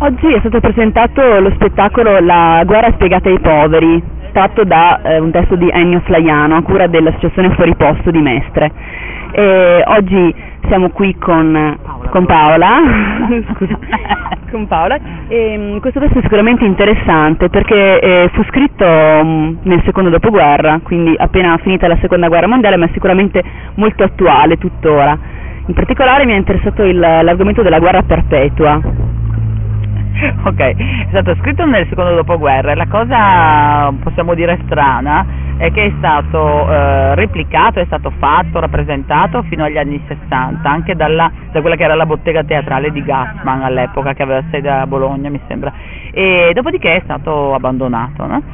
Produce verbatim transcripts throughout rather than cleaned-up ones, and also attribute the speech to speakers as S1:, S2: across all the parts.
S1: Oggi è stato presentato lo spettacolo La guerra spiegata ai poveri, tratto da eh, un testo di Ennio Flaiano a cura dell'Associazione Fuori Posto di Mestre. E oggi siamo qui con, con Paola, scusa, con Paola e um, questo testo è sicuramente interessante perché eh, fu scritto um, nel secondo dopoguerra, quindi appena finita la seconda guerra mondiale, ma è sicuramente molto attuale tuttora. In particolare mi è interessato il, l'argomento della guerra perpetua.
S2: Ok, è stato scritto nel secondo dopoguerra e la cosa, possiamo dire, strana è che è stato eh, replicato, è stato fatto, rappresentato fino agli anni sessanta, anche dalla, da quella che era la bottega teatrale di Gassman all'epoca, che aveva sede a Bologna, mi sembra, e dopodiché è stato abbandonato, no?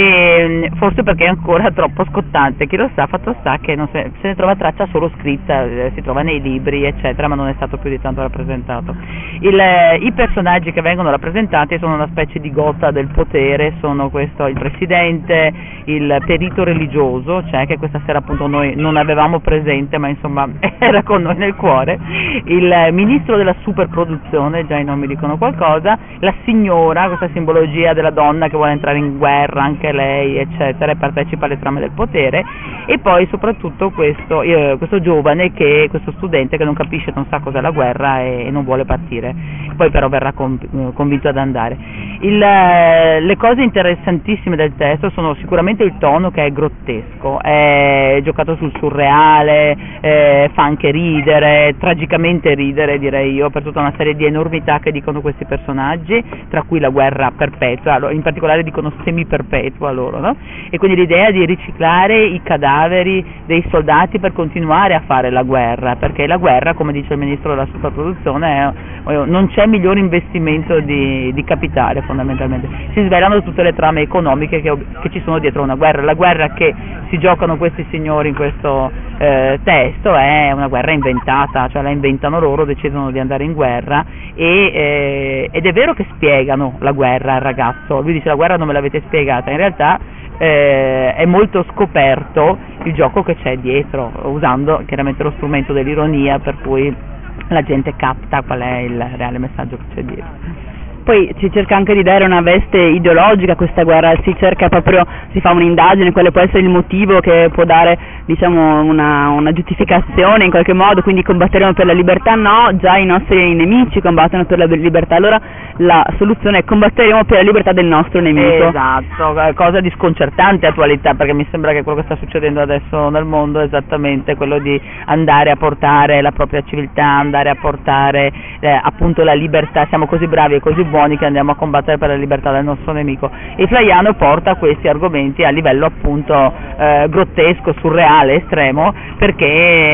S2: E forse perché è ancora troppo scottante, chi lo sa, fatto sta che non se, se ne trova traccia solo scritta, eh, si trova nei libri, eccetera, ma non è stato più di tanto rappresentato. Il, eh, I personaggi che vengono rappresentati sono una specie di gotha del potere, sono questo, il presidente, il perito religioso, cioè che questa sera appunto noi non avevamo presente, ma insomma era con noi nel cuore, il ministro della superproduzione, già i nomi dicono qualcosa, la signora, questa simbologia della donna che vuole entrare in guerra anche lei, eccetera, e partecipa alle trame del potere, e poi soprattutto questo, eh, questo giovane, che questo studente che non capisce, non sa cos'è la guerra e, e non vuole partire, poi però verrà conv- convinto ad andare. Il, le cose interessantissime del testo sono sicuramente il tono, che è grottesco, è giocato sul surreale, eh, fa anche ridere, tragicamente ridere direi io, per tutta una serie di enormità che dicono questi personaggi, tra cui la guerra perpetua, in particolare dicono semiperpetua loro, no? E quindi l'idea di riciclare i cadaveri dei soldati per continuare a fare la guerra, perché la guerra, come dice il ministro della superproduzione, è, non c'è miglior investimento di, di capitale fondamentalmente. Si svelano tutte le trame economiche che, che ci sono dietro una guerra. La guerra che si giocano questi signori in questo eh, testo è una guerra inventata, cioè la inventano loro, decidono di andare in guerra e, eh, ed è vero che spiegano la guerra al ragazzo, lui dice la guerra non me l'avete spiegata, in realtà eh, è molto scoperto il gioco che c'è dietro, usando chiaramente lo strumento dell'ironia, per cui la gente capta qual è il reale messaggio che c'è dietro.
S1: Poi si cerca anche di dare una veste ideologica a questa guerra, si cerca proprio, si fa un'indagine, quale può essere il motivo che può dare, diciamo, una, una giustificazione in qualche modo, quindi combatteremo per la libertà, no, già i nostri nemici combattono per la libertà, allora la soluzione è combatteremo per la libertà del nostro nemico.
S2: Esatto, cosa di sconcertante attualità, perché mi sembra che quello che sta succedendo adesso nel mondo è esattamente quello di andare a portare la propria civiltà, andare a portare eh, appunto la libertà, siamo così bravi e così buoni che andiamo a combattere per la libertà del nostro nemico, e Flaiano porta questi argomenti a livello appunto eh, grottesco, surreale, estremo, perché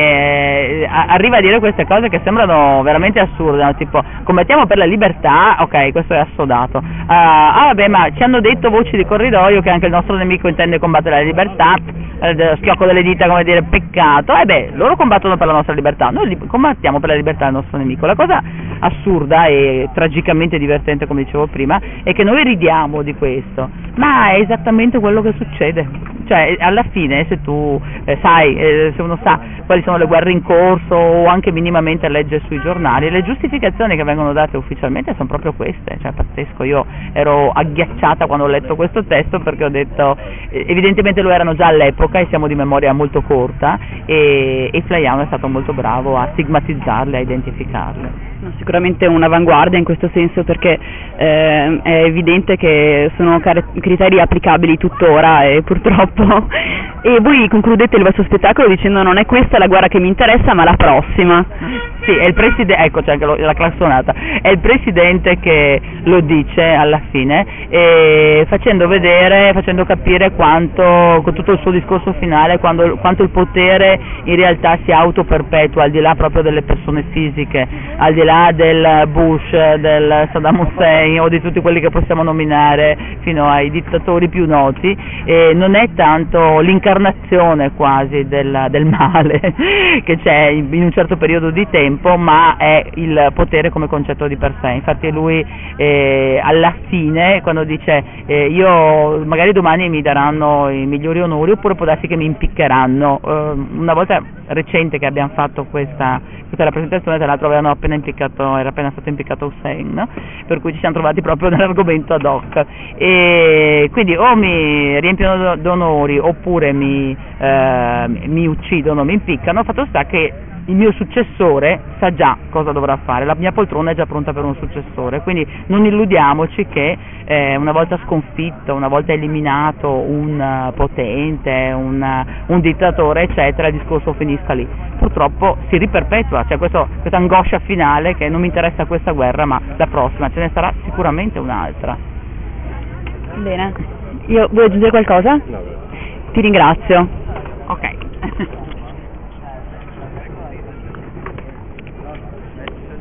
S2: eh, arriva a dire queste cose che sembrano veramente assurde, no? Tipo combattiamo per la libertà, ok, questo è assodato, uh, ah vabbè, ma ci hanno detto voci di corridoio che anche il nostro nemico intende combattere la libertà, eh, schiocco delle dita, come dire, peccato, e eh beh, loro combattono per la nostra libertà, noi li combattiamo per la libertà del nostro nemico. La cosa assurda e tragicamente divertente, come dicevo prima, è che noi ridiamo di questo, ma è esattamente quello che succede, cioè alla fine se tu eh, sai, eh, se uno sa quali sono le guerre in corso o anche minimamente legge sui giornali, le giustificazioni che vengono date ufficialmente sono proprio queste, cioè pazzesco. Io ero agghiacciata quando ho letto questo testo, perché ho detto eh, evidentemente lo erano già all'epoca e siamo di memoria molto corta, e, e Flaiano è stato molto bravo a stigmatizzarle, a identificarle.
S1: No, sicuramente un'avanguardia in questo senso, perché eh, è evidente che sono car- criteri applicabili tuttora e purtroppo. E voi concludete il vostro spettacolo dicendo non è questa la guerra che mi interessa ma la prossima.
S2: Sì, è il presidente, ecco c'è anche lo, la classonata, è il presidente che lo dice alla fine, e facendo vedere, facendo capire quanto, con tutto il suo discorso finale, quando, quanto il potere in realtà si autoperpetua al di là proprio delle persone fisiche, al di là del Bush, del Saddam Hussein o di tutti quelli che possiamo nominare fino ai dittatori più noti, e non è tanto l'incarnazione quasi del, del male che c'è in, in un certo periodo di tempo, tempo, ma è il potere come concetto di per sé. Infatti lui eh, alla fine, quando dice eh, io magari domani mi daranno i migliori onori, oppure può darsi che mi impiccheranno, eh, una volta recente che abbiamo fatto questa, questa rappresentazione, tra l'altro avevano appena impiccato, era appena stato impiccato Hussein, no? Per cui ci siamo trovati proprio nell'argomento ad hoc, e quindi o mi riempiono d'onori oppure mi, eh, mi uccidono, mi impiccano. Fatto sta che il mio successore sa già cosa dovrà fare, la mia poltrona è già pronta per un successore, quindi non illudiamoci che eh, una volta sconfitto, una volta eliminato un uh, potente, un, uh, un dittatore eccetera, il discorso finisca lì. Purtroppo si riperpetua, c'è questa angoscia finale che non mi interessa questa guerra, ma la prossima ce ne sarà sicuramente un'altra.
S1: Bene, io vuoi aggiungere qualcosa?
S3: No.
S1: Ti ringrazio.
S2: Ok.